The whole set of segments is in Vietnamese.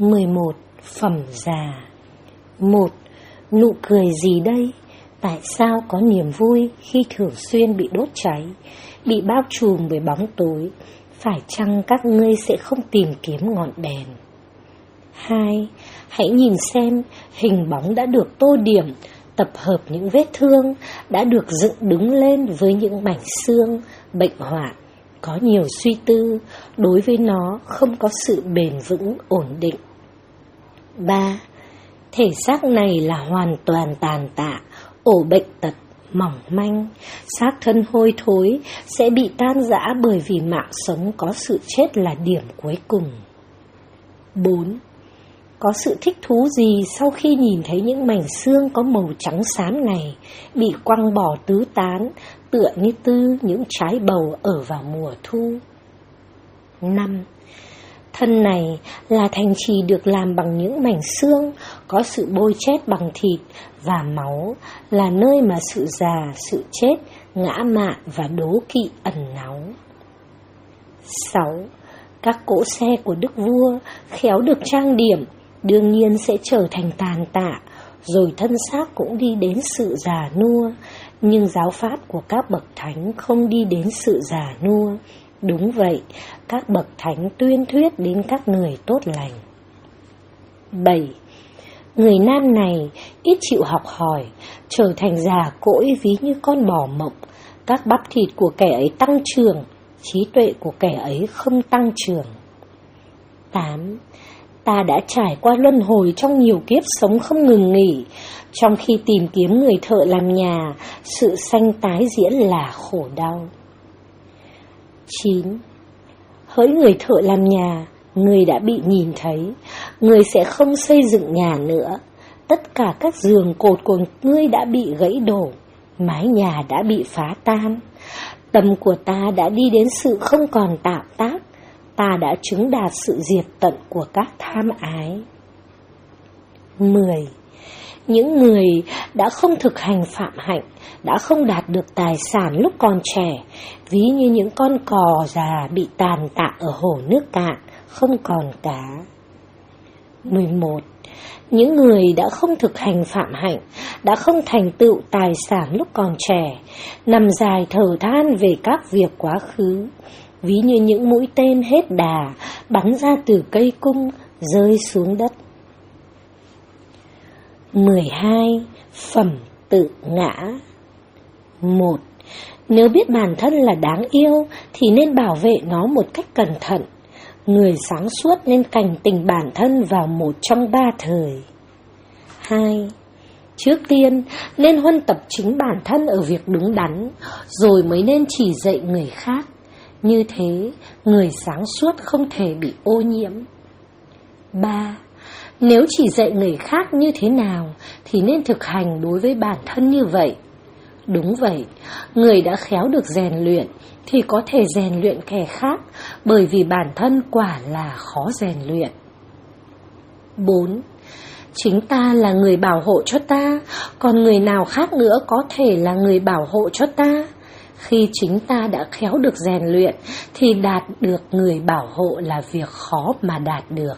11. Phẩm già. 1. Nụ cười gì đây? Tại sao có niềm vui khi thường xuyên bị đốt cháy, bị bao trùm bởi bóng tối? Phải chăng các ngươi sẽ không tìm kiếm ngọn đèn? 2. Hãy nhìn xem, hình bóng đã được tô điểm, tập hợp những vết thương, đã được dựng đứng lên với những mảnh xương, bệnh hoạn, có nhiều suy tư, đối với nó không có sự bền vững, ổn định. 3. Thể xác này là hoàn toàn tàn tạ, ổ bệnh tật, mỏng manh, xác thân hôi thối sẽ bị tan rã bởi vì mạng sống có sự chết là điểm cuối cùng. 4. Có sự thích thú gì sau khi nhìn thấy những mảnh xương có màu trắng xám này bị quăng bỏ tứ tán, tựa như những trái bầu ở vào mùa thu? 5. Thân này là thành trì được làm bằng những mảnh xương, có sự bôi chét bằng thịt và máu, là nơi mà sự già, sự chết, ngã mạn và đố kỵ ẩn náu. 6. Các cỗ xe của đức vua khéo được trang điểm, đương nhiên sẽ trở thành tàn tạ, rồi thân xác cũng đi đến sự già nua, nhưng giáo pháp của các bậc thánh không đi đến sự già nua. Đúng vậy, các bậc thánh tuyên thuyết đến các người tốt lành. 7. Người nam này ít chịu học hỏi, trở thành già cỗi ví như con bò mộng. Các bắp thịt của kẻ ấy tăng trưởng, trí tuệ của kẻ ấy không tăng trưởng. 8. Ta đã trải qua luân hồi trong nhiều kiếp sống không ngừng nghỉ. Trong khi tìm kiếm người thợ làm nhà, sự sanh tái diễn là khổ đau. 9. Hỡi người thợ làm nhà, người đã bị nhìn thấy, người sẽ không xây dựng nhà nữa. Tất cả các giường cột của ngươi đã bị gãy đổ, mái nhà đã bị phá tan. Tâm của ta đã đi đến sự không còn tạo tác, ta đã chứng đạt sự diệt tận của các tham ái. 10. Những người đã không thực hành phạm hạnh, đã không đạt được tài sản lúc còn trẻ, ví như những con cò già bị tàn tạ ở hồ nước cạn, không còn cá. 11. Những người đã không thực hành phạm hạnh, đã không thành tựu tài sản lúc còn trẻ, nằm dài thở than về các việc quá khứ, ví như những mũi tên hết đà bắn ra từ cây cung rơi xuống đất. 12. Phẩm tự ngã. 1. Nếu biết bản thân là đáng yêu thì nên bảo vệ nó một cách cẩn thận. Người sáng suốt nên cảnh tỉnh bản thân vào một trong 3 thời. 2. Trước tiên nên huân tập chính bản thân ở việc đúng đắn, rồi mới nên chỉ dạy người khác. Như thế, người sáng suốt không thể bị ô nhiễm. 3. Nếu chỉ dạy người khác như thế nào thì nên thực hành đối với bản thân như vậy. Đúng vậy, người đã khéo được rèn luyện thì có thể rèn luyện kẻ khác, bởi vì bản thân quả là khó rèn luyện. 4. Chính ta là người bảo hộ cho ta, còn người nào khác nữa có thể là người bảo hộ cho ta. Khi chính ta đã khéo được rèn luyện thì đạt được người bảo hộ là việc khó mà đạt được.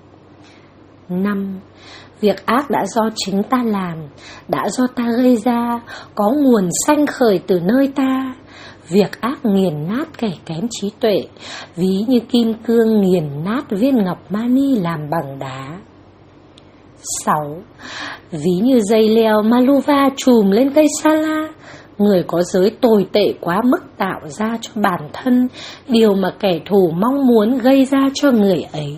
5. Việc ác đã do chính ta làm, đã do ta gây ra, có nguồn sanh khởi từ nơi ta. Việc ác nghiền nát kẻ kém trí tuệ, ví như kim cương nghiền nát viên ngọc mani làm bằng đá. 6. Ví như dây leo Maluva trùm lên cây sa la, người có giới tồi tệ quá mức tạo ra cho bản thân điều mà kẻ thù mong muốn gây ra cho người ấy.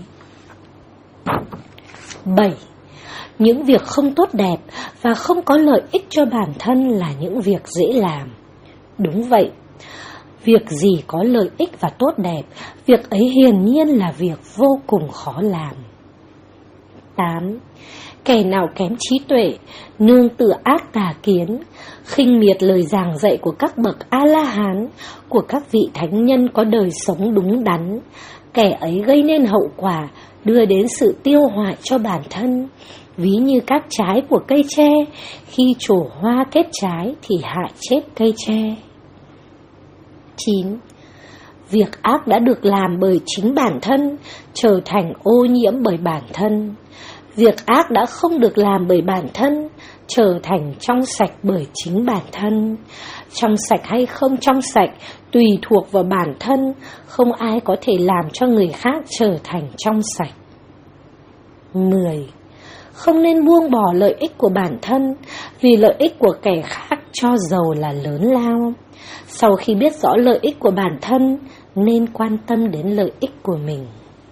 7. Những việc không tốt đẹp và không có lợi ích cho bản thân là những việc dễ làm. Đúng vậy, việc gì có lợi ích và tốt đẹp, việc ấy hiển nhiên là việc vô cùng khó làm. 8. Kẻ nào kém trí tuệ, nương tựa ác tà kiến, khinh miệt lời giảng dạy của các bậc A-la-hán, của các vị thánh nhân có đời sống đúng đắn, kẻ ấy gây nên hậu quả đưa đến sự tiêu hoại cho bản thân, ví như các trái của cây tre, khi trổ hoa kết trái thì hại chết cây tre. 9. Việc ác đã được làm bởi chính bản thân, trở thành ô nhiễm bởi bản thân. Việc ác đã không được làm bởi bản thân, trở thành trong sạch bởi chính bản thân. Trong sạch hay không trong sạch tùy thuộc vào bản thân, không ai có thể làm cho người khác trở thành trong sạch. 10. Không nên buông bỏ lợi ích của bản thân, vì lợi ích của kẻ khác cho dầu là lớn lao. Sau khi biết rõ lợi ích của bản thân, nên quan tâm đến lợi ích của mình.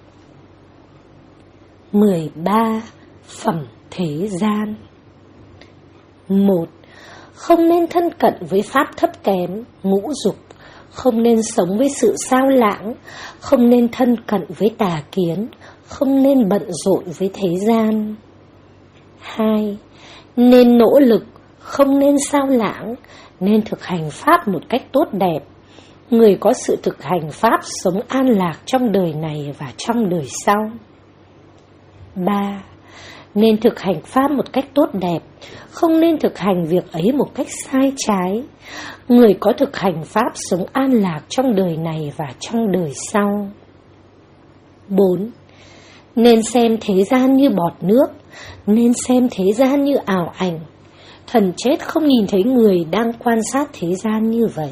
13. Phẩm thế gian. 1. Không nên thân cận với pháp thấp kém, ngũ dục, không nên sống với sự sao lãng, không nên thân cận với tà kiến, không nên bận rộn với thế gian. 2. Nên nỗ lực, không nên sao lãng, nên thực hành pháp một cách tốt đẹp. Người có sự thực hành pháp sống an lạc trong đời này và trong đời sau. 3. Nên thực hành pháp một cách tốt đẹp, không nên thực hành việc ấy một cách sai trái. Người có thực hành pháp sống an lạc trong đời này và trong đời sau. 4. Nên xem thế gian như bọt nước, nên xem thế gian như ảo ảnh. Thần chết không nhìn thấy người đang quan sát thế gian như vậy.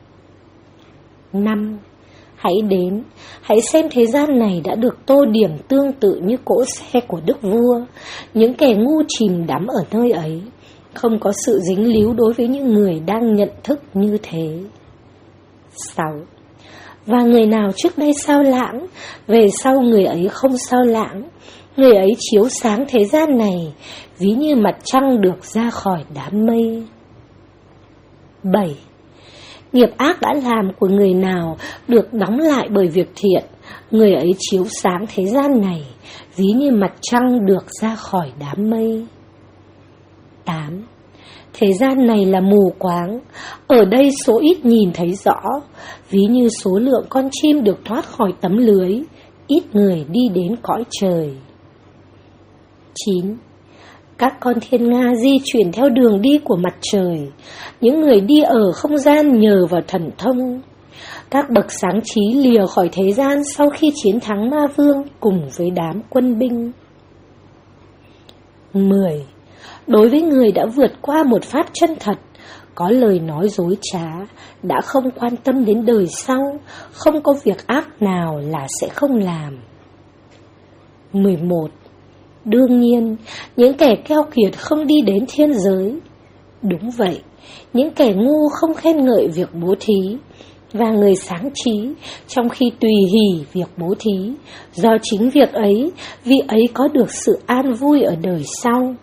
5. Hãy xem thế gian này đã được tô điểm tương tự như cỗ xe của đức vua. Những kẻ ngu chìm đắm ở nơi ấy, không có sự dính líu đối với những người đang nhận thức như thế. 6. Và người nào trước đây sao lãng, về sau người ấy không sao lãng. Người ấy chiếu sáng thế gian này, ví như mặt trăng được ra khỏi đám mây. 7. Nghiệp ác đã làm của người nào được đóng lại bởi việc thiện, người ấy chiếu sáng thế gian này, ví như mặt trăng được ra khỏi đám mây. 8. Thế gian này là mù quáng, ở đây số ít nhìn thấy rõ, ví như số lượng con chim được thoát khỏi tấm lưới, ít người đi đến cõi trời. 9. Các con thiên nga di chuyển theo đường đi của mặt trời, những người đi ở không gian nhờ vào thần thông. Các bậc sáng trí lìa khỏi thế gian sau khi chiến thắng ma vương cùng với đám quân binh. 10. Đối với người đã vượt qua một pháp chân thật, có lời nói dối trá, đã không quan tâm đến đời sau, không có việc ác nào là sẽ không làm. 11. Đương nhiên, những kẻ keo kiệt không đi đến thiên giới. Đúng vậy, những kẻ ngu không khen ngợi việc bố thí, và người sáng trí trong khi tùy hỷ việc bố thí, do chính việc ấy, vị ấy có được sự an vui ở đời sau.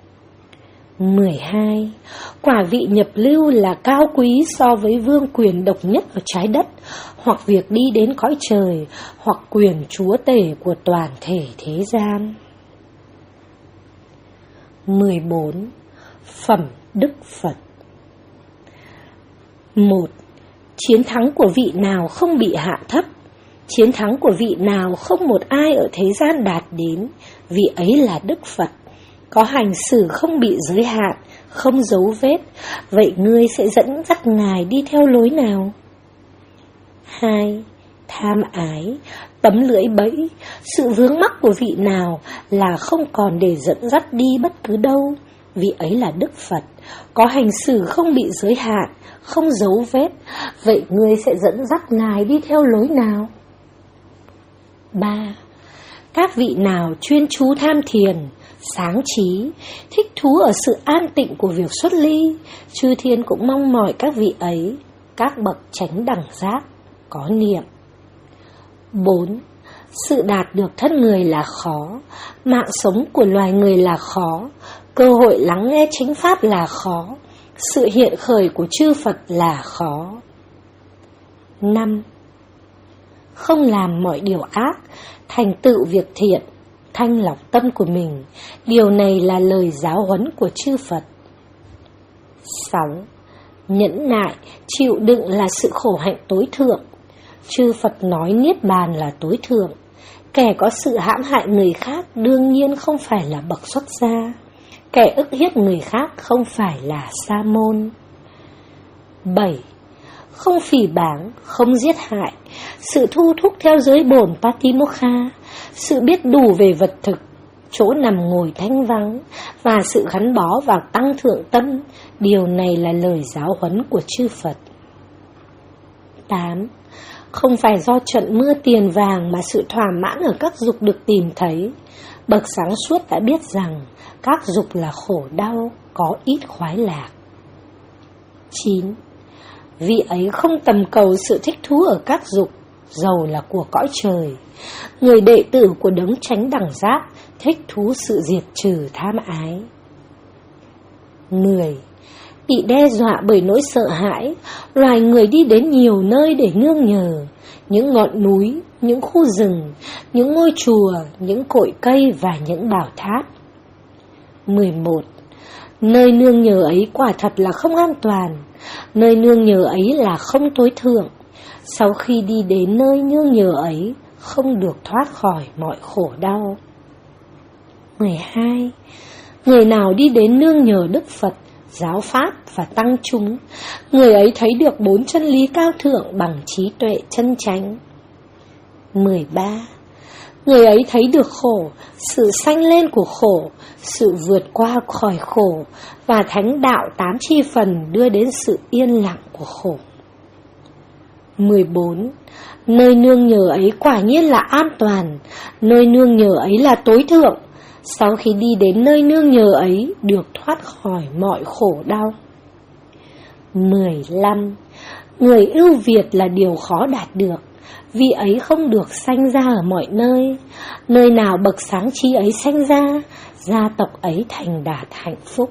12. Quả vị nhập lưu là cao quý so với vương quyền độc nhất ở trái đất, hoặc việc đi đến cõi trời, hoặc quyền chúa tể của toàn thể thế gian. 14. Phẩm Đức Phật. 1. Chiến thắng của vị nào không bị hạ thấp, chiến thắng của vị nào không một ai ở thế gian đạt đến, vị ấy là Đức Phật, có hành xử không bị giới hạn, không dấu vết. Vậy ngươi sẽ dẫn dắt Ngài đi theo lối nào? 2. Tham ái, tấm lưỡi bẫy, sự vướng mắc của vị nào là không còn để dẫn dắt đi bất cứ đâu, vị ấy là Đức Phật, có hành xử không bị giới hạn, không dấu vết. Vậy ngươi sẽ dẫn dắt Ngài đi theo lối nào? 3. Các vị nào chuyên chú tham thiền, sáng trí, thích thú ở sự an tịnh của việc xuất ly, chư thiên cũng mong mỏi các vị ấy, các bậc chánh đẳng giác, có niệm. 4. Sự đạt được thân người là khó, mạng sống của loài người là khó, cơ hội lắng nghe chính pháp là khó, sự hiện khởi của chư Phật là khó. 5. Không làm mọi điều ác, thành tựu việc thiện, thanh lọc tâm của mình, điều này là lời giáo huấn của chư Phật. 6. Nhẫn nại, chịu đựng là sự khổ hạnh tối thượng. Chư Phật nói Niết Bàn là tối thượng. Kẻ có sự hãm hại người khác đương nhiên không phải là bậc xuất gia. Kẻ ức hiếp người khác không phải là sa môn. 7. Không phỉ báng, không giết hại, sự thu thúc theo giới bổn Patimokkha, sự biết đủ về vật thực, chỗ nằm ngồi thanh vắng và sự gắn bó vào tăng thượng tâm, điều này là lời giáo huấn của chư Phật. 8. Không phải do trận mưa tiền vàng mà sự thỏa mãn ở các dục được tìm thấy. Bậc sáng suốt đã biết rằng các dục là khổ đau, có ít khoái lạc. 9. Vị ấy không tầm cầu sự thích thú ở các dục, dầu là của cõi trời. Người đệ tử của đấng chánh đẳng giác thích thú sự diệt trừ tham ái. 10. Bị đe dọa bởi nỗi sợ hãi, loài người đi đến nhiều nơi để nương nhờ, những ngọn núi, những khu rừng, những ngôi chùa, những cội cây và những bảo tháp. 11. Nơi nương nhờ ấy quả thật là không an toàn, nơi nương nhờ ấy là không tối thượng. Sau khi đi đến nơi nương nhờ ấy, không được thoát khỏi mọi khổ đau. 12. Người nào đi đến nương nhờ Đức Phật, giáo pháp và tăng chúng, người ấy thấy được 4 chân lý cao thượng bằng trí tuệ chân chánh. 13. Người ấy thấy được khổ, sự sanh lên của khổ, sự vượt qua khỏi khổ và thánh đạo 8 chi phần đưa đến sự yên lặng của khổ. 14. Nơi nương nhờ ấy quả nhiên là an toàn, nơi nương nhờ ấy là tối thượng. Sau khi đi đến nơi nương nhờ ấy, được thoát khỏi mọi khổ đau. 15. Người ưu việt là điều khó đạt được, vì ấy không được sanh ra ở mọi nơi. Nơi nào bậc sáng trí ấy sanh ra, gia tộc ấy thành đạt hạnh phúc.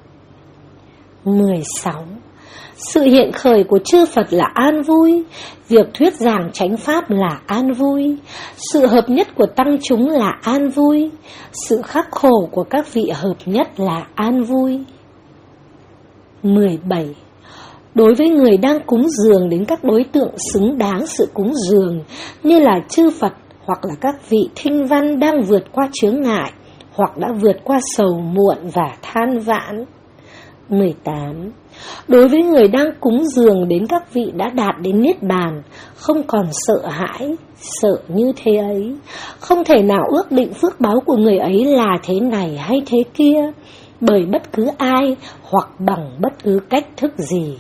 16. Sự hiện khởi của chư Phật là an vui, việc thuyết giảng chánh pháp là an vui, sự hợp nhất của tăng chúng là an vui, sự khắc khổ của các vị hợp nhất là an vui. 17. Đối với người đang cúng dường đến các đối tượng xứng đáng sự cúng dường, như là chư Phật hoặc là các vị thinh văn đang vượt qua chướng ngại, hoặc đã vượt qua sầu muộn và than vãn. 18. Đối với người đang cúng dường đến các vị đã đạt đến Niết Bàn, không còn sợ hãi, sợ như thế ấy, không thể nào ước định phước báo của người ấy là thế này hay thế kia, bởi bất cứ ai hoặc bằng bất cứ cách thức gì.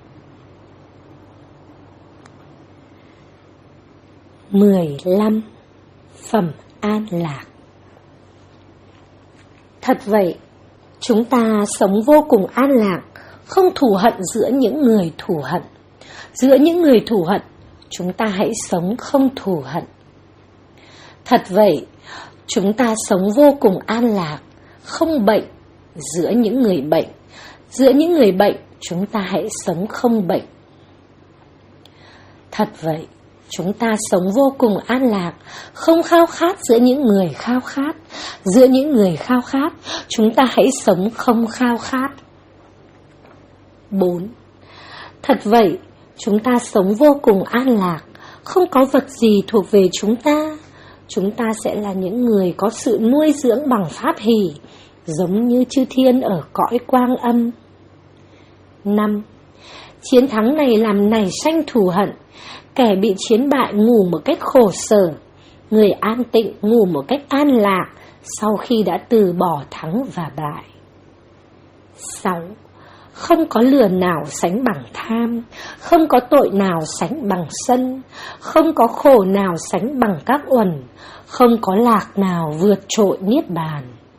15. Phẩm an lạc. Thật vậy, chúng ta sống vô cùng an lạc, không thù hận giữa những người thù hận. Giữa những người thù hận, chúng ta hãy sống không thù hận. Thật vậy, chúng ta sống vô cùng an lạc, không bệnh giữa những người bệnh. Giữa những người bệnh, chúng ta hãy sống không bệnh. Thật vậy, chúng ta sống vô cùng an lạc, không khao khát giữa những người khao khát. Giữa những người khao khát, chúng ta hãy sống không khao khát. 4. Thật vậy, chúng ta sống vô cùng an lạc, không có vật gì thuộc về chúng ta. Chúng ta sẽ là những người có sự nuôi dưỡng bằng pháp hỷ, giống như chư thiên ở cõi quang âm. 5. Chiến thắng này làm nảy sanh thù hận, kẻ bị chiến bại ngủ một cách khổ sở, người an tịnh ngủ một cách an lạc sau khi đã từ bỏ thắng và bại. 6. Không có lừa nào sánh bằng tham, không có tội nào sánh bằng sân, không có khổ nào sánh bằng các uẩn, không có lạc nào vượt trội Niết Bàn.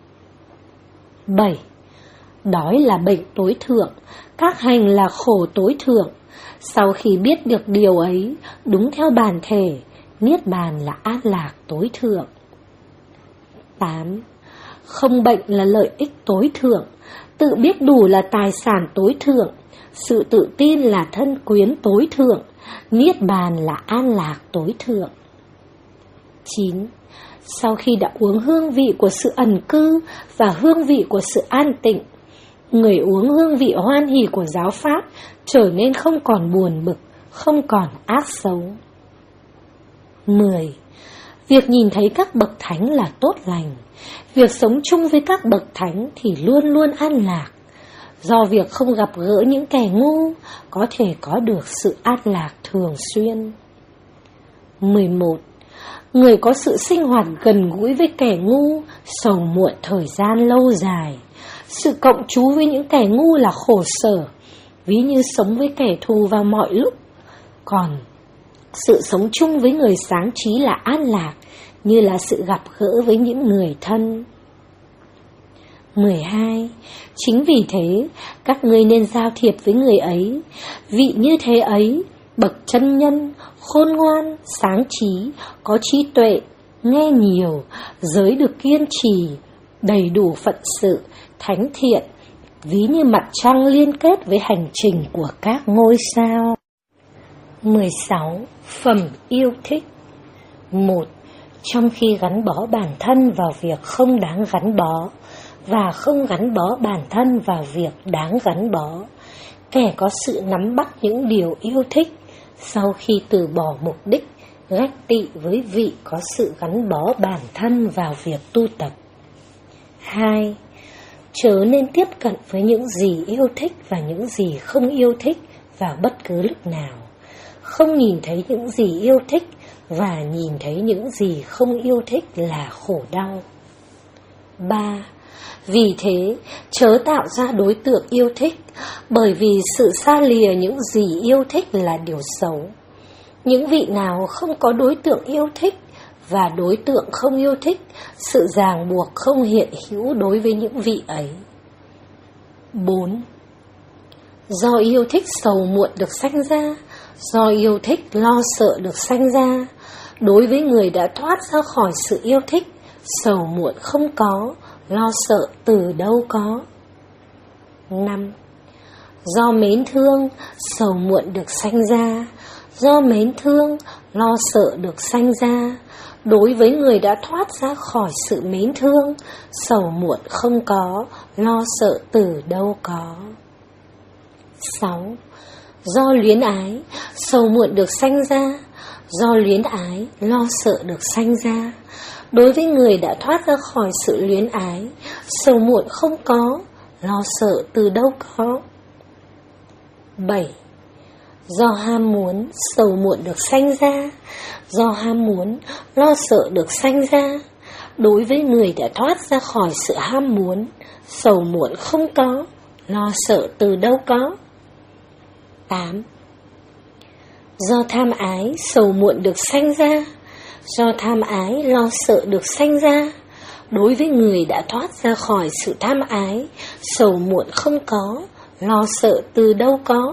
7. Đói là bệnh tối thượng, các hành là khổ tối thượng. Sau khi biết được điều ấy, đúng theo bản thể, Niết Bàn là an lạc tối thượng. 8. Không bệnh là lợi ích tối thượng, tự biết đủ là tài sản tối thượng, sự tự tin là thân quyến tối thượng, Niết Bàn là an lạc tối thượng. 9. Sau khi đã uống hương vị của sự ẩn cư và hương vị của sự an tịnh, người uống hương vị hoan hỉ của giáo pháp trở nên không còn buồn bực, không còn ác xấu. 10. Việc nhìn thấy các bậc thánh là tốt lành, việc sống chung với các bậc thánh thì luôn luôn an lạc. Do việc không gặp gỡ những kẻ ngu, có thể có được sự an lạc thường xuyên. 11. Người có sự sinh hoạt gần gũi với kẻ ngu, sầu muộn thời gian lâu dài. Sự cộng trú với những kẻ ngu là khổ sở, ví như sống với kẻ thù vào mọi lúc. Còn sự sống chung với người sáng trí là an lạc, như là sự gặp gỡ với những người thân. 12. Chính vì thế, các ngươi nên giao thiệp với người ấy. Vị như thế ấy, bậc chân nhân, khôn ngoan, sáng trí, có trí tuệ, nghe nhiều, giới được kiên trì, đầy đủ phận sự, thánh thiện, ví như mặt trăng liên kết với hành trình của các ngôi sao. 16. Phẩm yêu thích. 1. Trong khi gắn bó bản thân vào việc không đáng gắn bó, và không gắn bó bản thân vào việc đáng gắn bó, kẻ có sự nắm bắt những điều yêu thích, sau khi từ bỏ mục đích, ganh tị với vị có sự gắn bó bản thân vào việc tu tập. 2. Chớ nên tiếp cận với những gì yêu thích và những gì không yêu thích vào bất cứ lúc nào. Không nhìn thấy những gì yêu thích và nhìn thấy những gì không yêu thích là khổ đau. 3. Vì thế, chớ tạo ra đối tượng yêu thích, bởi vì sự xa lìa những gì yêu thích là điều xấu. Những vị nào không có đối tượng yêu thích và đối tượng không yêu thích, sự ràng buộc không hiện hữu đối với những vị ấy. 4. Do yêu thích sầu muộn được sanh ra, do yêu thích lo sợ được sanh ra. Đối với người đã thoát ra khỏi sự yêu thích, sầu muộn không có, lo sợ từ đâu có. 5. Do mến thương, sầu muộn được sanh ra, do mến thương, lo sợ được sanh ra. Đối với người đã thoát ra khỏi sự mến thương, sầu muộn không có, lo sợ từ đâu có. 6. Do luyến ái, sầu muộn được sanh ra, do luyến ái, lo sợ được sanh ra. Đối với người đã thoát ra khỏi sự luyến ái, sầu muộn không có, lo sợ từ đâu có. 7. Do ham muốn, sầu muộn được sanh ra, do ham muốn, lo sợ được sanh ra. Đối với người đã thoát ra khỏi sự ham muốn, sầu muộn không có, lo sợ từ đâu có. 8. Do tham ái, sầu muộn được sanh ra, do tham ái, lo sợ được sanh ra. Đối với người đã thoát ra khỏi sự tham ái, sầu muộn không có, lo sợ từ đâu có.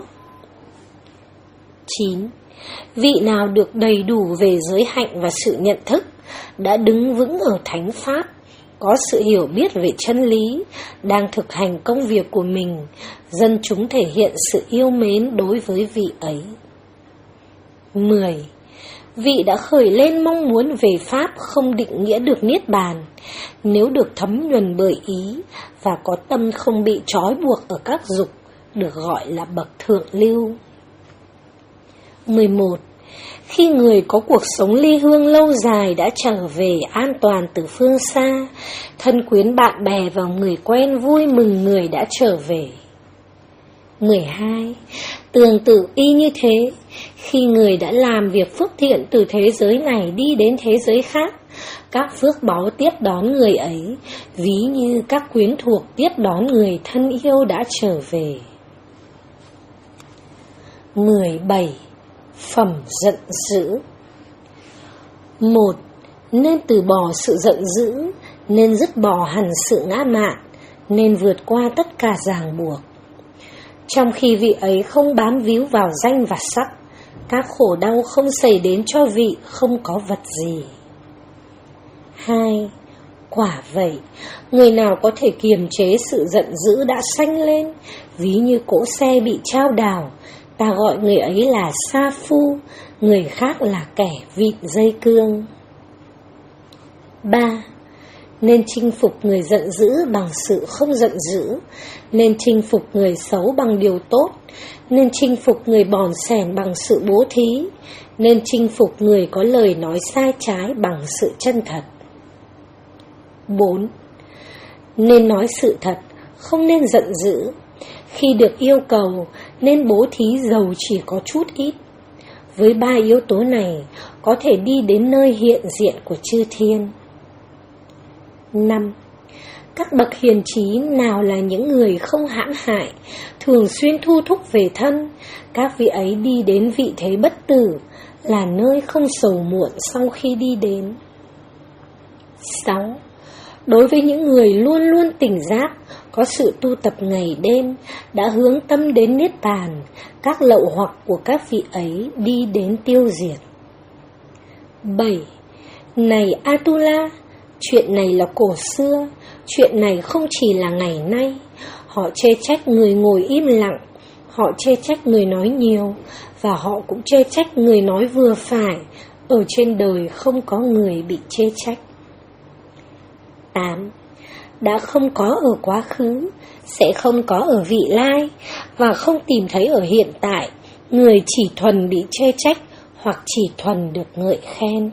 9. Vị nào được đầy đủ về giới hạnh và sự nhận thức, đã đứng vững ở thánh pháp, có sự hiểu biết về chân lý, đang thực hành công việc của mình, dân chúng thể hiện sự yêu mến đối với vị ấy. 10. Vị đã khởi lên mong muốn về pháp không định nghĩa được niết bàn, nếu được thấm nhuần bởi ý và có tâm không bị trói buộc ở các dục, được gọi là bậc thượng lưu. 11. Khi người có cuộc sống ly hương lâu dài đã trở về an toàn từ phương xa, thân quyến bạn bè và người quen vui mừng người đã trở về. 12. Tương tự y như thế, khi người đã làm việc phước thiện từ thế giới này đi đến thế giới khác, các phước báu tiếp đón người ấy, ví như các quyến thuộc tiếp đón người thân yêu đã trở về. 17. Phẩm giận dữ. 1. Nên từ bỏ sự giận dữ, nên dứt bỏ hẳn sự ngã mạn, nên vượt qua tất cả ràng buộc. Trong khi vị ấy không bám víu vào danh và sắc, các khổ đau không xảy đến cho vị không có vật gì. 2. Quả vậy, người nào có thể kiềm chế sự giận dữ đã sanh lên, ví như cỗ xe bị chao đảo, ta gọi người ấy là sa phu, người khác là kẻ vịn dây cương. 3. Nên chinh phục người giận dữ bằng sự không giận dữ, nên chinh phục người xấu bằng điều tốt, nên chinh phục người bòn xẻn bằng sự bố thí, nên chinh phục người có lời nói sai trái bằng sự chân thật. 4. Nên nói sự thật, không nên giận dữ. Khi được yêu cầu, nên bố thí dầu chỉ có chút ít. Với 3 yếu tố này, có thể đi đến nơi hiện diện của chư thiên. 5. Các bậc hiền trí nào là những người không hãm hại, thường xuyên thu thúc về thân, các vị ấy đi đến vị thế bất tử, là nơi không sầu muộn sau khi đi đến. 6. Đối với những người luôn luôn tỉnh giác, có sự tu tập ngày đêm, đã hướng tâm đến Niết Bàn, các lậu hoặc của các vị ấy đi đến tiêu diệt. 7. Này Atula, chuyện này là cổ xưa, chuyện này không chỉ là ngày nay. Họ chê trách người ngồi im lặng, họ chê trách người nói nhiều, và họ cũng chê trách người nói vừa phải. Ở trên đời không có người bị chê trách. 8. Đã không có ở quá khứ, sẽ không có ở vị lai, và không tìm thấy ở hiện tại người chỉ thuần bị chê trách hoặc chỉ thuần được ngợi khen.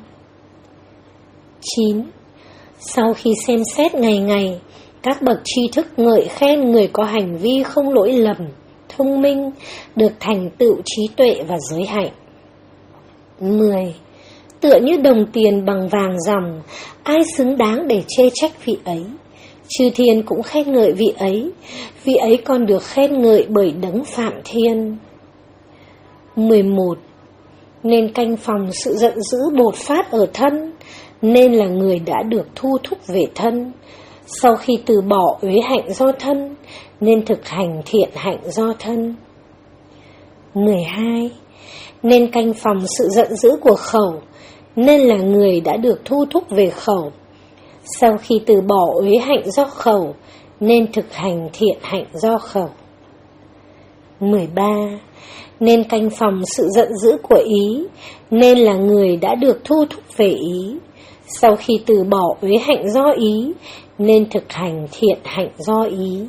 9. Sau khi xem xét ngày ngày, các bậc tri thức ngợi khen người có hành vi không lỗi lầm, thông minh, được thành tựu trí tuệ và giới hạnh. 10. Tựa như đồng tiền bằng vàng ròng, ai xứng đáng để chê trách vị ấy? Chư thiên cũng khen ngợi vị ấy còn được khen ngợi bởi đấng Phạm Thiên. 11. Nên canh phòng sự giận dữ bột phát ở thân, nên là người đã được thu thúc về thân. Sau khi từ bỏ uế hạnh do thân, nên thực hành thiện hạnh do thân. 12. Nên canh phòng sự giận dữ của khẩu, nên là người đã được thu thúc về khẩu. Sau khi từ bỏ uế hạnh do khẩu, nên thực hành thiện hạnh do khẩu. 13. Nên canh phòng sự giận dữ của ý, nên là người đã được thu thúc về ý. Sau khi từ bỏ uế hạnh do ý, nên thực hành thiện hạnh do ý.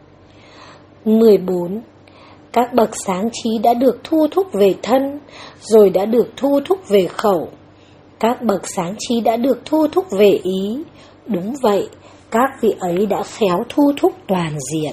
14. Các bậc sáng trí đã được thu thúc về thân, rồi đã được thu thúc về khẩu. Các bậc sáng trí đã được thu thúc về ý. Đúng vậy, các vị ấy đã khéo thu thúc toàn diện.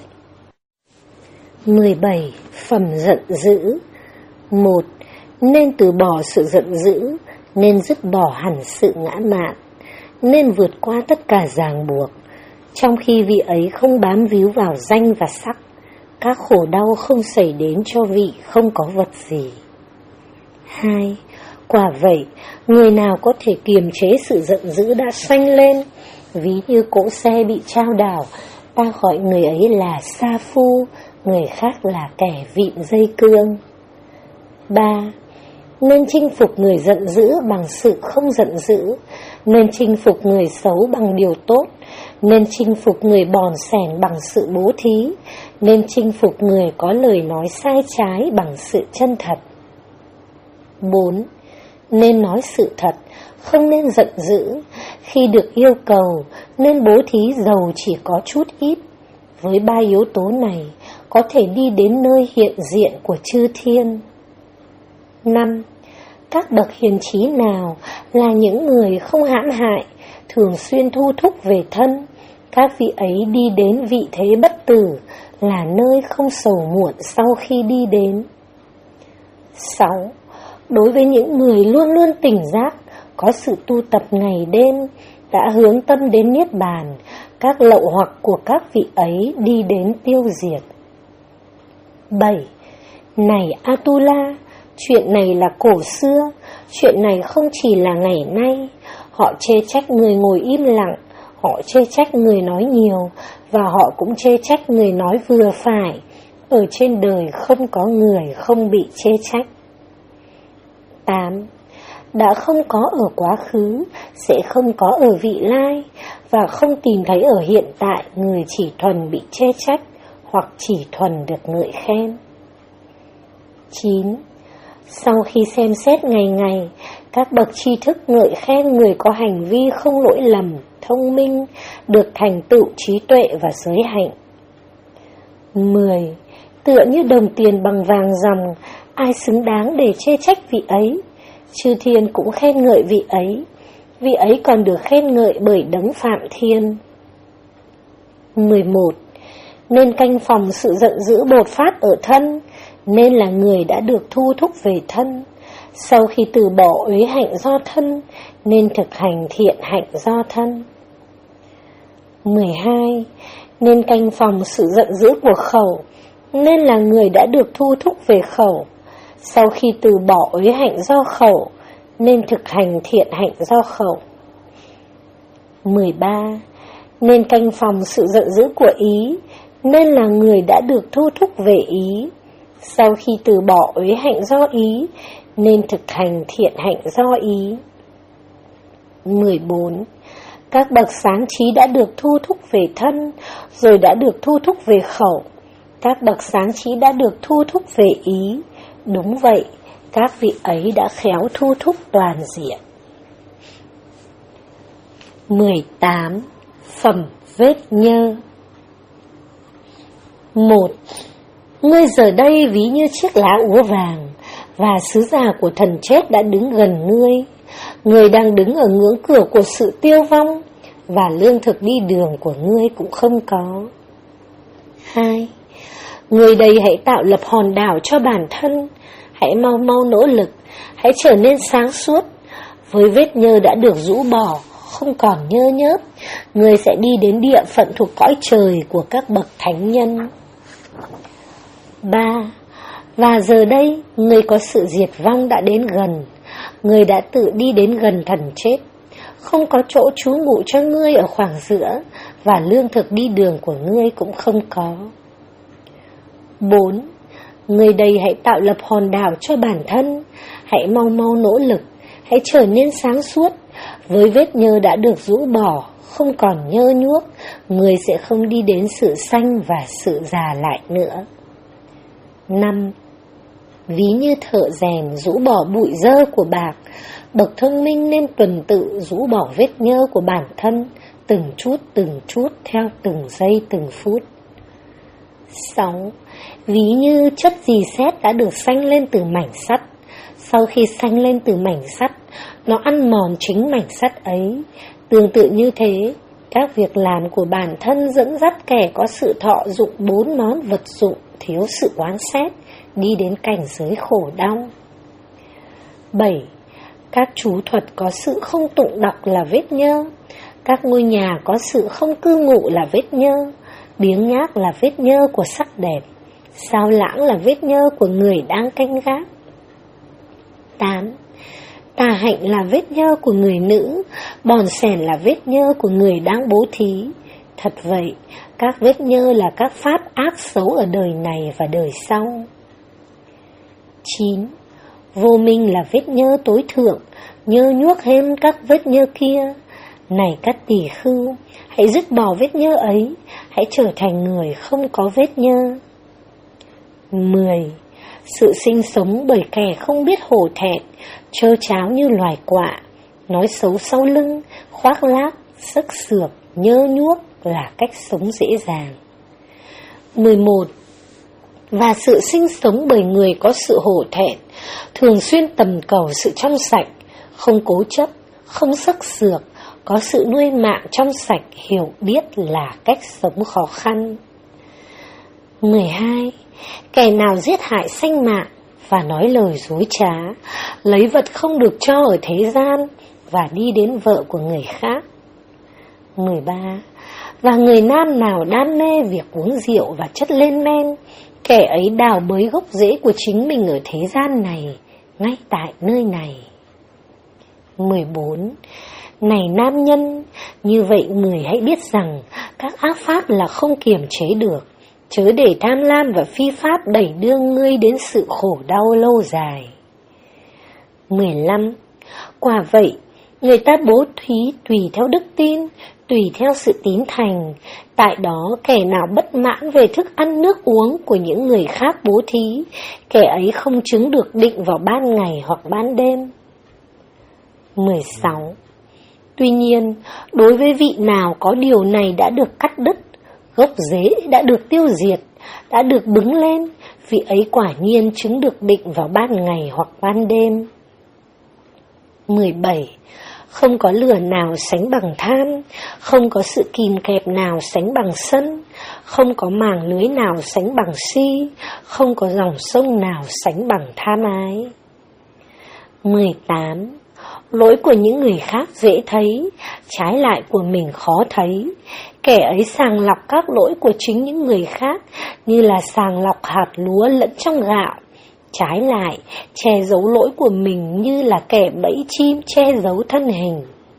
17. Phẩm giận dữ. 1. Nên từ bỏ sự giận dữ, nên dứt bỏ hẳn sự ngã mạn, nên vượt qua tất cả ràng buộc, trong khi vị ấy không bám víu vào danh và sắc. Các khổ đau không xảy đến cho vị không có vật gì. 2. Quả vậy, người nào có thể kiềm chế sự giận dữ đã sanh lên, ví như cỗ xe bị chao đảo, ta gọi người ấy là sa phu, người khác là kẻ vịn dây cương. 3. Nên chinh phục người giận dữ bằng sự không giận dữ, nên chinh phục người xấu bằng điều tốt, nên chinh phục người bòn xẻn bằng sự bố thí, nên chinh phục người có lời nói sai trái bằng sự chân thật. 4. Nên nói sự thật, không nên giận dữ. Khi được yêu cầu, nên bố thí dầu chỉ có chút ít. Với 3 yếu tố này, có thể đi đến nơi hiện diện của chư thiên. 5. Các bậc hiền trí nào là những người không hãm hại, thường xuyên thu thúc về thân, các vị ấy đi đến vị thế bất tử, là nơi không sầu muộn sau khi đi đến. 6. Đối với những người luôn luôn tỉnh giác, có sự tu tập ngày đêm, đã hướng tâm đến Niết Bàn, các lậu hoặc của các vị ấy đi đến tiêu diệt. 7. Này Atula, chuyện này là cổ xưa, chuyện này không chỉ là ngày nay. Họ chê trách người ngồi im lặng, họ chê trách người nói nhiều, và họ cũng chê trách người nói vừa phải. Ở trên đời không có người không bị chê trách. 8. Đã không có ở quá khứ, sẽ không có ở vị lai, và không tìm thấy ở hiện tại người chỉ thuần bị chê trách, hoặc chỉ thuần được ngợi khen. 9. Sau khi xem xét ngày ngày, các bậc tri thức ngợi khen người có hành vi không lỗi lầm, thông minh, được thành tựu trí tuệ và giới hạnh. 10. Tựa như đồng tiền bằng vàng ròng, ai xứng đáng để chê trách vị ấy? Chư thiên cũng khen ngợi vị ấy còn được khen ngợi bởi đấng Phạm Thiên. 11. Nên canh phòng sự giận dữ bột phát ở thân, nên là người đã được thu thúc về thân. Sau khi từ bỏ uế hạnh do thân, nên thực hành thiện hạnh do thân. 12. Nên canh phòng sự giận dữ của khẩu, nên là người đã được thu thúc về khẩu. Sau khi từ bỏ uế hạnh do khẩu, nên thực hành thiện hạnh do khẩu. 13. Nên canh phòng sự giận dữ của ý, nên là người đã được thu thúc về ý. Sau khi từ bỏ uế hạnh do ý, nên thực hành thiện hạnh do ý. 14. Các bậc sáng trí đã được thu thúc về thân, rồi đã được thu thúc về khẩu. Các bậc sáng trí đã được thu thúc về ý. Đúng vậy, các vị ấy đã khéo thu thúc toàn diện. 18. Phẩm vết nhơ. 1. Ngươi giờ đây ví như chiếc lá úa vàng, và sứ giả của thần chết đã đứng gần ngươi. Ngươi đang đứng ở ngưỡng cửa của sự tiêu vong, và lương thực đi đường của ngươi cũng không có. 2. Người đây hãy tạo lập hòn đảo cho bản thân, hãy mau mau nỗ lực, hãy trở nên sáng suốt. Với vết nhơ đã được rũ bỏ, không còn nhơ nhớp, người sẽ đi đến địa phận thuộc cõi trời của các bậc thánh nhân. 3. Và giờ đây, người có sự diệt vong đã đến gần, người đã tự đi đến gần thần chết. Không có chỗ trú ngụ cho ngươi ở khoảng giữa, và lương thực đi đường của ngươi cũng không có. 4. Người đây hãy tạo lập hòn đảo cho bản thân, hãy mau mau nỗ lực, hãy trở nên sáng suốt. Với vết nhơ đã được rũ bỏ, không còn nhơ nhuốc, người sẽ không đi đến sự sanh và sự già lại nữa. 5. Ví như thợ rèn rũ bỏ bụi dơ của bạc, bậc thông minh nên tuần tự rũ bỏ vết nhơ của bản thân, từng chút theo từng giây từng phút. 6. Ví như chất rì sét đã được xanh lên từ mảnh sắt. Sau khi xanh lên từ mảnh sắt, nó ăn mòn chính mảnh sắt ấy. Tương tự như thế, các việc làm của bản thân dẫn dắt kẻ có sự thọ dụng 4 món vật dụng thiếu sự oán xét, đi đến cảnh giới khổ đau. 7. Các chú thuật có sự không tụng đọc là vết nhơ. Các ngôi nhà có sự không cư ngụ là vết nhơ. Biếng nhác là vết nhơ của sắc đẹp. Sao lãng là vết nhơ của người đang canh gác. 8. Tà hạnh là vết nhơ của người nữ, bòn xẻn là vết nhơ của người đang bố thí. Thật vậy, các vết nhơ là các pháp ác xấu ở đời này và đời sau. 9. Vô minh là vết nhơ tối thượng, nhơ nhuốc thêm các vết nhơ kia. Này các tỳ khưu, hãy dứt bỏ vết nhơ ấy, hãy trở thành người không có vết nhơ. 10. Sự sinh sống bởi kẻ không biết hổ thẹn, trơ tráo như loài quạ, nói xấu sau lưng, khoác lác, sức sược, nhơ nhuốc là cách sống dễ dàng. 11. Và sự sinh sống bởi người có sự hổ thẹn, thường xuyên tầm cầu sự trong sạch, không cố chấp, không sắc sược, có sự nuôi mạng trong sạch, hiểu biết là cách sống khó khăn. 12. Kẻ nào giết hại sanh mạng và nói lời dối trá, lấy vật không được cho ở thế gian và đi đến vợ của người khác. 13. Và người nam nào đam mê việc uống rượu và chất lên men, kẻ ấy đào bới gốc rễ của chính mình ở thế gian này, ngay tại nơi này. 14. Này nam nhân, như vậy người hãy biết rằng các ác pháp là không kiềm chế được, chớ để tham lam và phi pháp đẩy đưa ngươi đến sự khổ đau lâu dài. 15. Quả vậy, người ta bố thí tùy theo đức tin, tùy theo sự tín thành. Tại đó kẻ nào bất mãn về thức ăn nước uống của những người khác bố thí, kẻ ấy không chứng được định vào ban ngày hoặc ban đêm. 16. Tuy nhiên, đối với vị nào có điều này đã được cắt đứt, gốc rễ đã được tiêu diệt, đã được bứng lên, vị ấy quả nhiên chứng được định vào ban ngày hoặc ban đêm. 17. Không có lửa nào sánh bằng tham, không có sự kìm kẹp nào sánh bằng sân, không có màng lưới nào sánh bằng si, không có dòng sông nào sánh bằng tham ái. 18. Lỗi của những người khác dễ thấy, trái lại của mình khó thấy. Kẻ ấy sàng lọc các lỗi của chính những người khác như là sàng lọc hạt lúa lẫn trong gạo. Trái lại, che giấu lỗi của mình như là kẻ bẫy chim che giấu thân hình.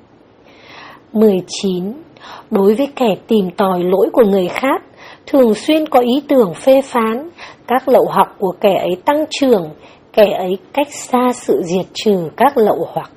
19. Đối với kẻ tìm tòi lỗi của người khác, thường xuyên có ý tưởng phê phán, các lậu hoặc của kẻ ấy tăng trưởng, kẻ ấy cách xa sự diệt trừ các lậu hoặc.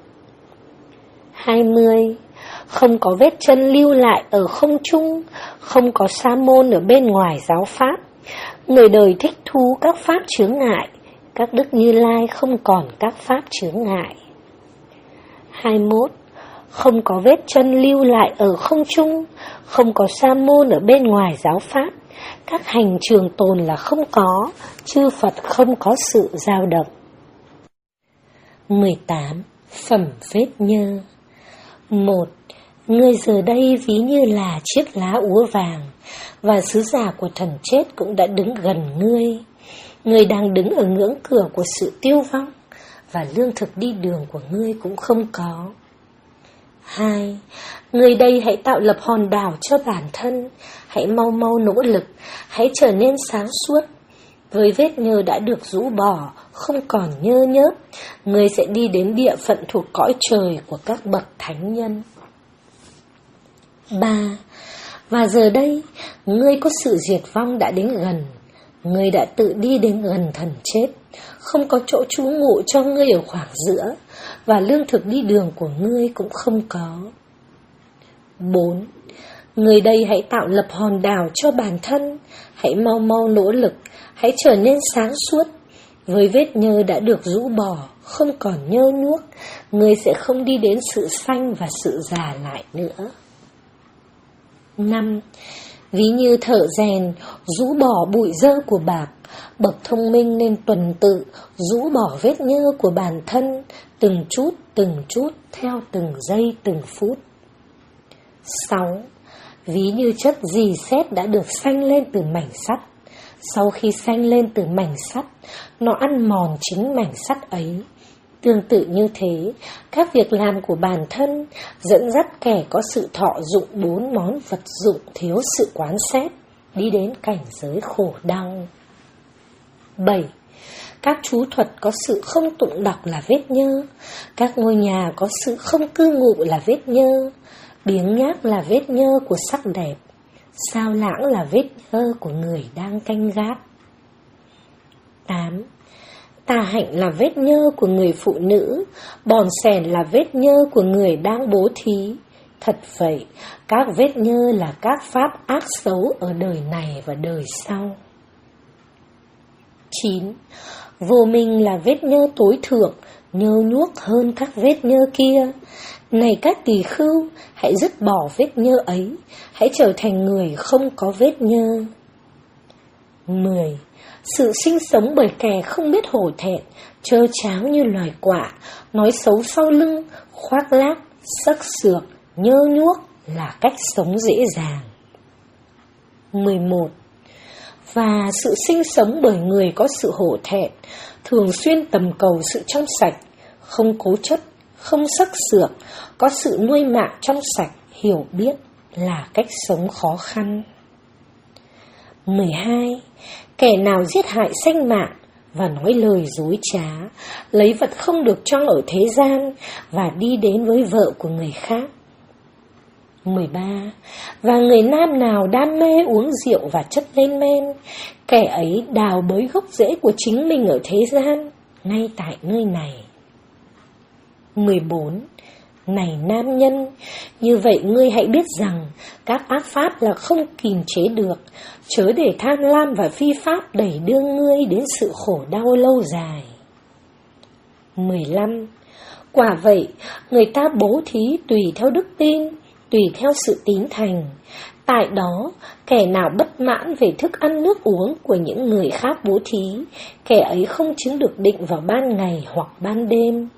20. Không có vết chân lưu lại ở không trung, không có sa môn ở bên ngoài giáo pháp. Người đời thích thú các pháp chướng ngại, các đức Như Lai không còn các pháp chướng ngại. 21. Không có vết chân lưu lại ở không trung, không có sa môn ở bên ngoài giáo pháp. Các hành trường tồn là không có, chư Phật không có sự dao động. 18. Phẩm vết nhơ. 1. Ngươi giờ đây ví như là chiếc lá úa vàng, và sứ giả của thần chết cũng đã đứng gần ngươi. Ngươi đang đứng ở ngưỡng cửa của sự tiêu vong, và lương thực đi đường của ngươi cũng không có. 2. Người đây hãy tạo lập hòn đảo cho bản thân, hãy mau mau nỗ lực, hãy trở nên sáng suốt. Với vết nhơ đã được rũ bỏ, không còn nhơ nhớp, người sẽ đi đến địa phận thuộc cõi trời của các bậc thánh nhân. 3. Và giờ đây, ngươi có sự diệt vong đã đến gần, ngươi đã tự đi đến gần thần chết, không có chỗ trú ngụ cho ngươi ở khoảng giữa, và lương thực đi đường của ngươi cũng không có. 4. Người đây hãy tạo lập hòn đảo cho bản thân, hãy mau mau nỗ lực, hãy trở nên sáng suốt. Với vết nhơ đã được rũ bỏ, không còn nhơ nhuốc, ngươi sẽ không đi đến sự sanh và sự già lại nữa. 5. Ví như thợ rèn rũ bỏ bụi dơ của bạc, bậc thông minh nên tuần tự rũ bỏ vết nhơ của bản thân, từng chút theo từng giây từng phút. 6. Ví như chất rì sét đã được xanh lên từ mảnh sắt, sau khi xanh lên từ mảnh sắt, nó ăn mòn chính mảnh sắt ấy. Tương tự như thế, các việc làm của bản thân dẫn dắt kẻ có sự thọ dụng 4 món vật dụng thiếu sự quán xét, đi đến cảnh giới khổ đau. 7. Các chú thuật có sự không tụng đọc là vết nhơ, các ngôi nhà có sự không cư ngụ là vết nhơ, biếng nhác là vết nhơ của sắc đẹp, sao lãng là vết nhơ của người đang canh gác. 8. Tà hạnh là vết nhơ của người phụ nữ, bòn xèn là vết nhơ của người đang bố thí. Thật vậy, các vết nhơ là các pháp ác xấu ở đời này và đời sau. 9. Vô minh là vết nhơ tối thượng, nhơ nhuốc hơn các vết nhơ kia. Này các tỳ khưu, hãy dứt bỏ vết nhơ ấy, hãy trở thành người không có vết nhơ. 10. Sự sinh sống bởi kẻ không biết hổ thẹn, trơ tráng như loài quạ, nói xấu sau lưng, khoác lác, sắc sược, nhơ nhuốc là cách sống dễ dàng. 11. Và sự sinh sống bởi người có sự hổ thẹn, thường xuyên tầm cầu sự trong sạch, không cố chấp, không sắc sược, có sự nuôi mạng trong sạch, hiểu biết là cách sống khó khăn. 12. Kẻ nào giết hại sanh mạng và nói lời dối trá, lấy vật không được cho ở thế gian và đi đến với vợ của người khác. 13. Và người nam nào đam mê uống rượu và chất lên men, kẻ ấy đào bới gốc rễ của chính mình ở thế gian, ngay tại nơi này. 14. Này nam nhân, như vậy ngươi hãy biết rằng các ác pháp là không kìm chế được, chớ để tham lam và phi pháp đẩy đưa ngươi đến sự khổ đau lâu dài. 15. Quả vậy, người ta bố thí tùy theo đức tin, tùy theo sự tín thành. Tại đó, kẻ nào bất mãn về thức ăn nước uống của những người khác bố thí, kẻ ấy không chứng được định vào ban ngày hoặc ban đêm.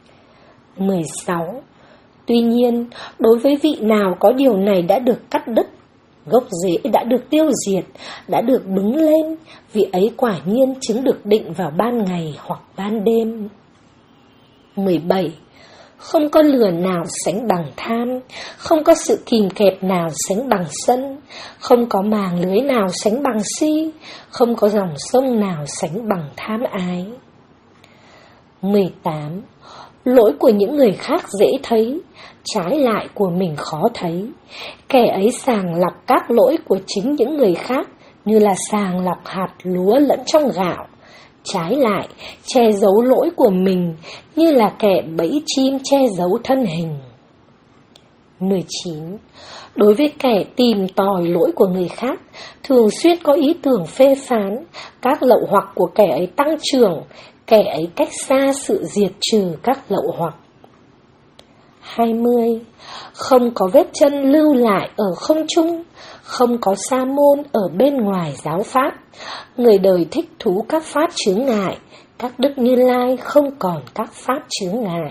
16. Tuy nhiên, đối với vị nào có điều này đã được cắt đứt, gốc rễ đã được tiêu diệt, đã được bứng lên, vị ấy quả nhiên chứng được định vào ban ngày hoặc ban đêm. 17. Không có lửa nào sánh bằng tham, không có sự kìm kẹp nào sánh bằng sân, không có màng lưới nào sánh bằng si, không có dòng sông nào sánh bằng tham ái. 18. Lỗi của những người khác dễ thấy, trái lại của mình khó thấy. Kẻ ấy sàng lọc các lỗi của chính những người khác như là sàng lọc hạt lúa lẫn trong gạo. Trái lại, che giấu lỗi của mình như là kẻ bẫy chim che giấu thân hình. 19. Đối với kẻ tìm tòi lỗi của người khác, thường xuyên có ý tưởng phê phán, các lậu hoặc của kẻ ấy tăng trưởng, kẻ ấy cách xa sự diệt trừ các lậu hoặc. 20. Không có vết chân lưu lại ở không trung, không có sa môn ở bên ngoài giáo pháp. Người đời thích thú các pháp chướng ngại, các đức Như Lai không còn các pháp chướng ngại.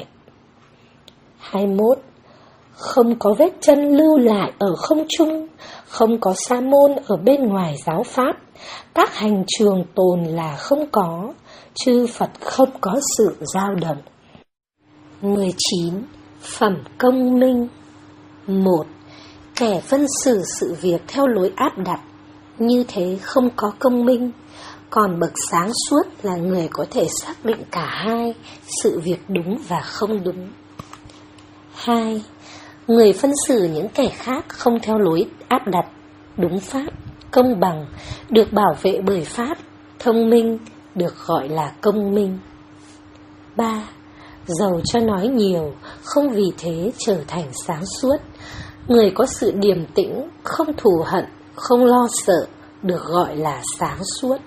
21. Không có vết chân lưu lại ở không trung, không có sa môn ở bên ngoài giáo pháp. Các hành trường tồn là không có, chư Phật không có sự dao động. 19. Phẩm công minh. 1. Kẻ phân xử sự việc theo lối áp đặt, như thế không có công minh. Còn bậc sáng suốt là người có thể xác định cả hai, sự việc đúng và không đúng. 2. Người phân xử những kẻ khác không theo lối áp đặt, đúng pháp, công bằng, được bảo vệ bởi pháp, thông minh, được gọi là công minh. 3. Dầu cho nói nhiều, không vì thế trở thành sáng suốt. Người có sự điềm tĩnh, không thù hận, không lo sợ, được gọi là sáng suốt.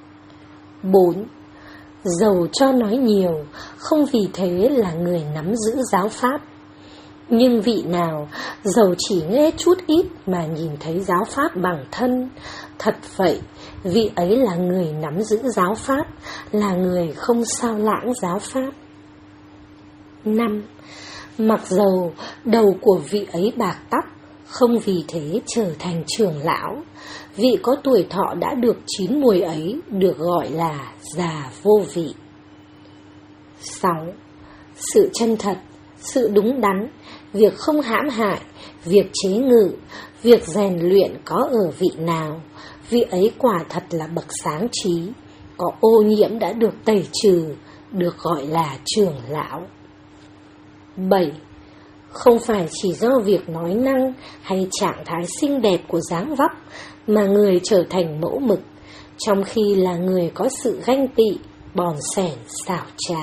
4. Dầu cho nói nhiều, không vì thế là người nắm giữ giáo pháp. Nhưng vị nào dầu chỉ nghe chút ít mà nhìn thấy giáo pháp bằng thân, thật vậy, vị ấy là người nắm giữ giáo pháp, là người không sao lãng giáo pháp. 5. Mặc dầu đầu của vị ấy bạc tóc, không vì thế trở thành trưởng lão. Vị có tuổi thọ đã được 9 mùi ấy được gọi là già vô vị. 6. Sự chân thật, sự đúng đắn, việc không hãm hại, việc chế ngự, việc rèn luyện có ở vị nào, vị ấy quả thật là bậc sáng trí, có ô nhiễm đã được tẩy trừ, được gọi là trưởng lão. 7. Không phải chỉ do việc nói năng hay trạng thái xinh đẹp của dáng vóc mà người trở thành mẫu mực, trong khi là người có sự ganh tị, bòn xẻn, xảo trá.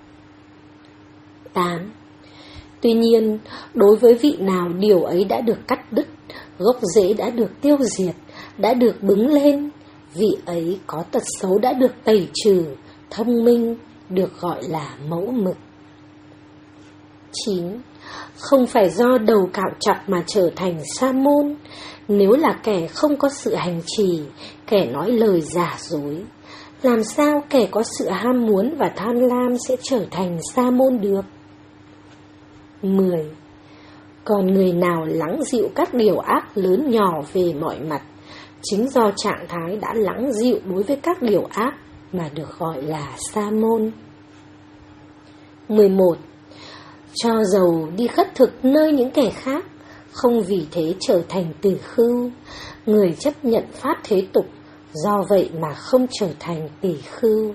8. Tuy nhiên, đối với vị nào điều ấy đã được cắt đứt, gốc rễ đã được tiêu diệt, đã được bứng lên, vị ấy có tật xấu đã được tẩy trừ, thông minh, được gọi là mẫu mực. 9. Không phải do đầu cạo chọc mà trở thành sa môn. Nếu là kẻ không có sự hành trì, kẻ nói lời giả dối, làm sao kẻ có sự ham muốn và tham lam sẽ trở thành sa môn được? 10. Còn người nào lắng dịu các điều ác lớn nhỏ về mọi mặt, chính do trạng thái đã lắng dịu đối với các điều ác mà được gọi là sa môn. 11. Cho dầu đi khất thực nơi những kẻ khác, không vì thế trở thành tỳ khưu. Người chấp nhận pháp thế tục, do vậy mà không trở thành tỳ khưu.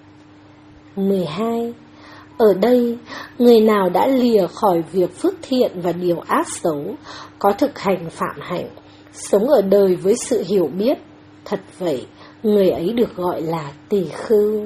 12. Ở đây, người nào đã lìa khỏi việc phước thiện và điều ác xấu, có thực hành phạm hạnh, sống ở đời với sự hiểu biết, thật vậy, người ấy được gọi là tỳ khưu.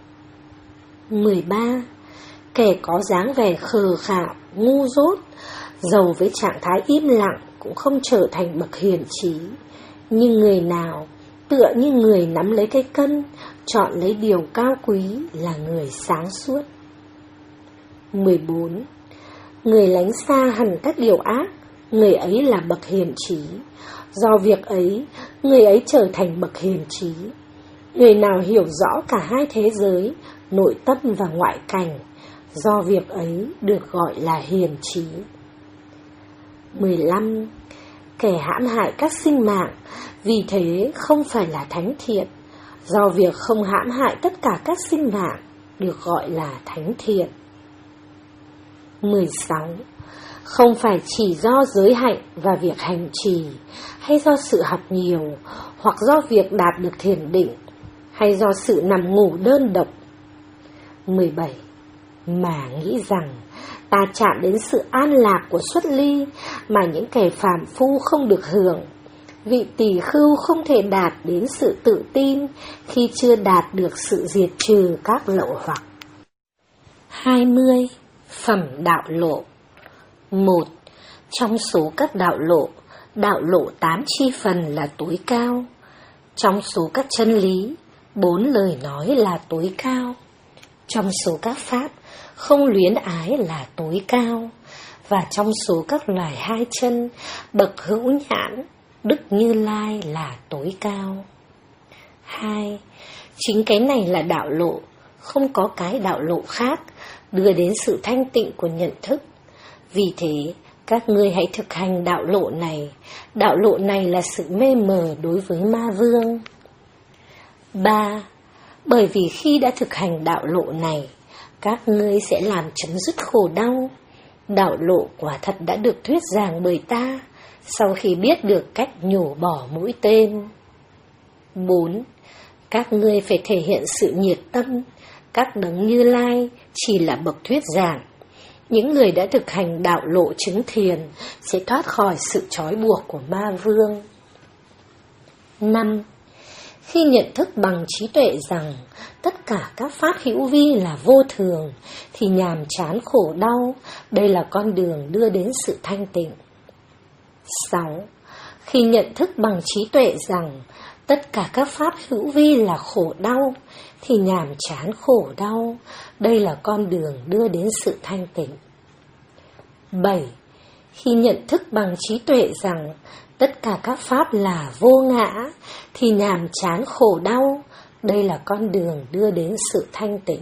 13. Kẻ có dáng vẻ khờ khạo, ngu dốt, dầu với trạng thái im lặng cũng không trở thành bậc hiền trí. Nhưng người nào tựa như người nắm lấy cái cân, chọn lấy điều cao quý là người sáng suốt. 14. Người lánh xa hẳn các điều ác, người ấy là bậc hiền trí. Do việc ấy, người ấy trở thành bậc hiền trí. Người nào hiểu rõ cả hai thế giới, nội tâm và ngoại cảnh, do việc ấy được gọi là hiền trí. 15. Kẻ hãm hại các sinh mạng, vì thế không phải là thánh thiện. Do việc không hãm hại tất cả các sinh mạng, được gọi là thánh thiện. 16. Không phải chỉ do giới hạnh và việc hành trì, hay do sự học nhiều, hoặc do việc đạt được thiền định, hay do sự nằm ngủ đơn độc. 17. Mà nghĩ rằng ta chạm đến sự an lạc của xuất ly mà những kẻ phàm phu không được hưởng. Vị tỳ khưu không thể đạt đến sự tự tin khi chưa đạt được sự diệt trừ các lậu hoặc. 20. Phẩm đạo lộ. 1. Trong số các đạo lộ 8 chi phần là tối cao. Trong số các chân lý, 4 lời nói là tối cao. Trong số các pháp, không luyến ái là tối cao. Và trong số các loài hai chân, bậc hữu nhãn, Đức Như Lai là tối cao. 2. Chính cái này là đạo lộ, không có cái đạo lộ khác đưa đến sự thanh tịnh của nhận thức. Vì thế, các ngươi hãy thực hành đạo lộ này. Đạo lộ này là sự mê mờ đối với ma vương. 3. Bởi vì khi đã thực hành đạo lộ này, các ngươi sẽ làm chấm dứt khổ đau. Đạo lộ quả thật đã được thuyết giảng bởi ta, sau khi biết được cách nhổ bỏ mũi tên. 4. Các ngươi phải thể hiện sự nhiệt tâm. Các đấng Như Lai chỉ là bậc thuyết giảng. Những người đã thực hành đạo lộ chứng thiền sẽ thoát khỏi sự trói buộc của ma vương. 5. Khi nhận thức bằng trí tuệ rằng tất cả các pháp hữu vi là vô thường, thì nhàm chán khổ đau, đây là con đường đưa đến sự thanh tịnh. 6. Khi nhận thức bằng trí tuệ rằng tất cả các pháp hữu vi là khổ đau, thì nhàm chán khổ đau, đây là con đường đưa đến sự thanh tịnh. 7. Khi nhận thức bằng trí tuệ rằng tất cả các pháp là vô ngã, thì nhàm chán khổ đau, đây là con đường đưa đến sự thanh tịnh.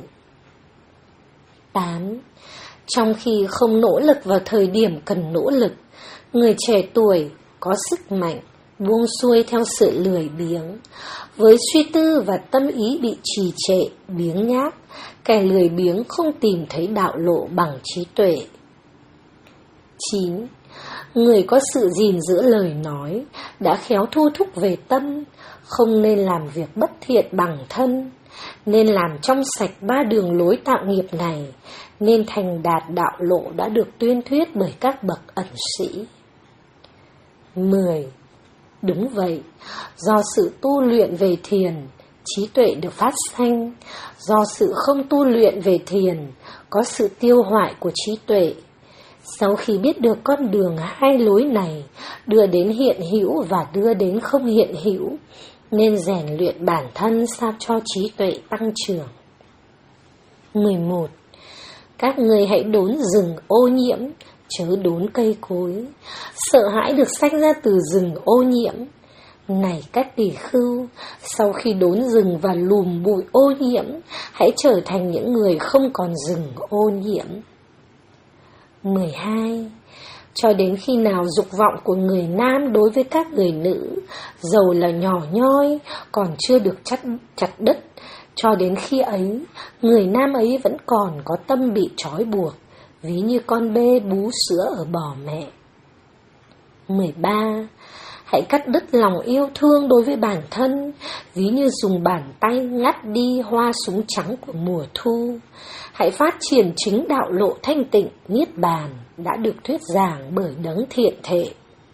8. Trong khi không nỗ lực vào thời điểm cần nỗ lực, người trẻ tuổi có sức mạnh buông xuôi theo sự lười biếng. Với suy tư và tâm ý bị trì trệ, biếng nhác, kẻ lười biếng không tìm thấy đạo lộ bằng trí tuệ. 9. Người có sự gìn giữ lời nói đã khéo thu thúc về tâm, không nên làm việc bất thiện bằng thân, nên làm trong sạch 3 đường lối tạo nghiệp này, nên thành đạt đạo lộ đã được tuyên thuyết bởi các bậc ẩn sĩ. 10. Đúng vậy, do sự tu luyện về thiền, trí tuệ được phát sanh. Do sự không tu luyện về thiền, có sự tiêu hoại của trí tuệ. Sau khi biết được con đường hai lối này, đưa đến hiện hữu và đưa đến không hiện hữu, nên rèn luyện bản thân sao cho trí tuệ tăng trưởng. 11. Các ngươi hãy đốn rừng ô nhiễm, chớ đốn cây cối. Sợ hãi được sanh ra từ rừng ô nhiễm. Này các tỳ khưu, sau khi đốn rừng và lùm bụi ô nhiễm, hãy trở thành những người không còn rừng ô nhiễm. 12. Cho đến khi nào dục vọng của người nam đối với các người nữ, dầu là nhỏ nhoi, còn chưa được chặt đứt, cho đến khi ấy, người nam ấy vẫn còn có tâm bị trói buộc, ví như con bê bú sữa ở bò mẹ. 13. Hãy cắt đứt lòng yêu thương đối với bản thân, ví như dùng bàn tay ngắt đi hoa súng trắng của mùa thu. Hãy phát triển chính đạo lộ thanh tịnh, niết bàn đã được thuyết giảng bởi đấng thiện thệ.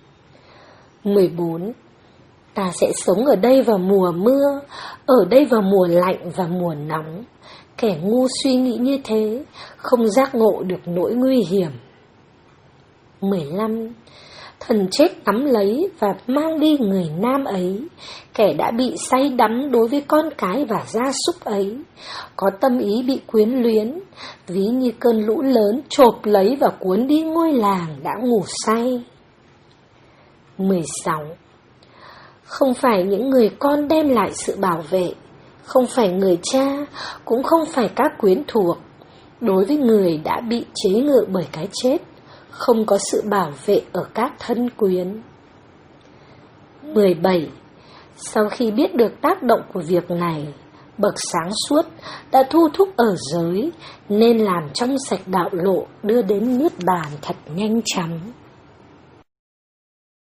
14. Ta sẽ sống ở đây vào mùa mưa, ở đây vào mùa lạnh và mùa nóng. Kẻ ngu suy nghĩ như thế, không giác ngộ được nỗi nguy hiểm. 15. Thần chết nắm lấy và mang đi người nam ấy, kẻ đã bị say đắm đối với con cái và gia súc ấy, có tâm ý bị quyến luyến, ví như cơn lũ lớn chộp lấy và cuốn đi ngôi làng đã ngủ say. 16. Không phải những người con đem lại sự bảo vệ, không phải người cha, cũng không phải các quyến thuộc. Đối với người đã bị chế ngự bởi cái chết, không có sự bảo vệ ở các thân quyến. 17. Sau khi biết được tác động của việc này, bậc sáng suốt đã thu thúc ở giới, nên làm trong sạch đạo lộ đưa đến niết bàn thật nhanh chóng.